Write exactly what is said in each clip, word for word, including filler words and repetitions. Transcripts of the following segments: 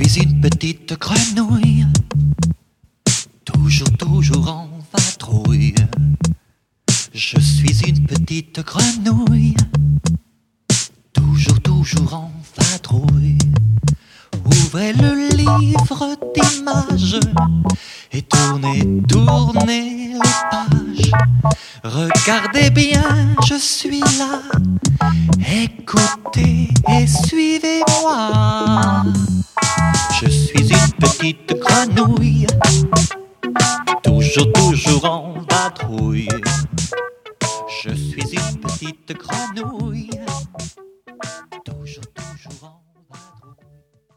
suis une petite grenouille, toujours, toujours en vadrouille. Je suis une petite grenouille, toujours, toujours en vadrouille. Ouvrez le livre d'images et tournez, tournez les pages. Regardez bien, je suis là. Écoutez et suivez-moi. Je suis une petite grenouille, toujours, toujours en vadrouille. Je suis une petite grenouille, toujours, toujours en vadrouille.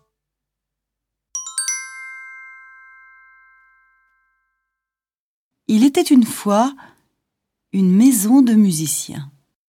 Il était une fois une maison de musiciens.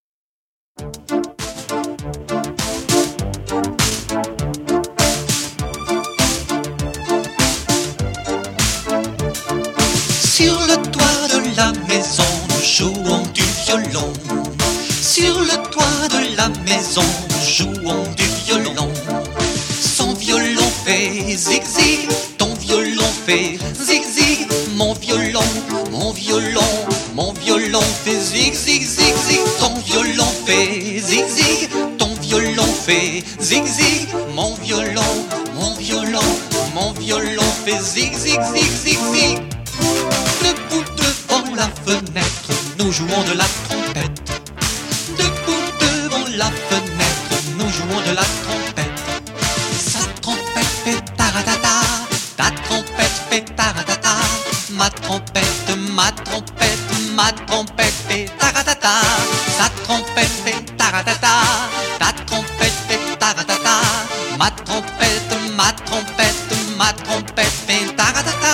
Sur le toit de la maison, nous jouons du violon. Sur le toit de la maison, nous jouons du violon. Son violon fait zig-zig, ton violon fait zig-zig. Mon violon, mon violon, mon violon fait zig-zig-zig-zig. Ton violon fait zig-zig, ton violon fait zig-zig. Mon violon, mon violon, mon violon fait zig-zig-zig-zig-zig. Debout devant la fenêtre, nous jouons de la trompette. Debout devant la fenêtre, nous jouons de la trompette. Sa trompette fait taratata, ta trompette fait taratata. Ma trompette, ma trompette, ma trompette fait taratata. Sa trompette fait taratata, ta trompette fait taratata. Ma trompette, ma trompette, ma trompette fait taratata.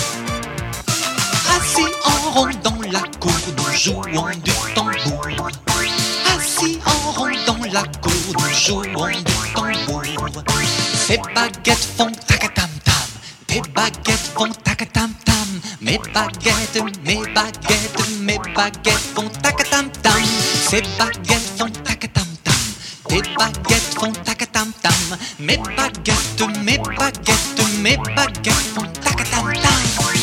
Assis en rond dans la cour, nous jouons du tambour. Assis en rond dans la cour, nous jouons du tambour. Ces baguettes font tacatam-tam, tes baguettes font tacatam-tam. Mes baguettes, mes baguettes, mes baguettes font tacatam-tam. Ces baguettes font tacatam-tam, tes baguettes font tacatam-tam. Mes baguettes, mes baguettes, mes baguettes font tacatam-tam.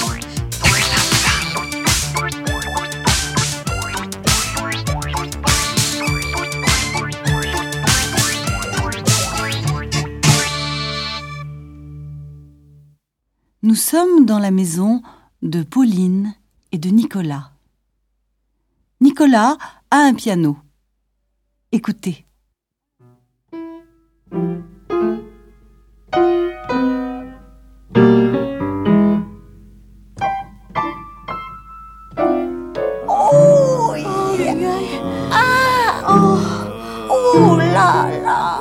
Nous sommes dans la maison de Pauline et de Nicolas. Nicolas a un piano. Écoutez. Oh, ah, oh, oh là là.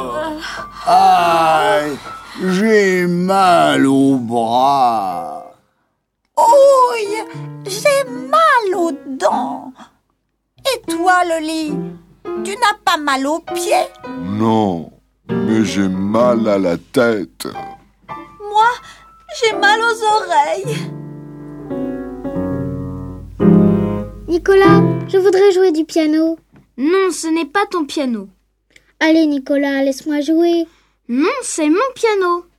Aïe, j'ai mal au bras. Oh, j'ai mal aux dents. Et toi, Loli, tu n'as pas mal aux pieds? Non, mais j'ai mal à la tête. Moi, j'ai mal aux oreilles. Nicolas, je voudrais jouer du piano. Non, ce n'est pas ton piano. Allez, Nicolas, laisse-moi jouer. Non, c'est mon piano.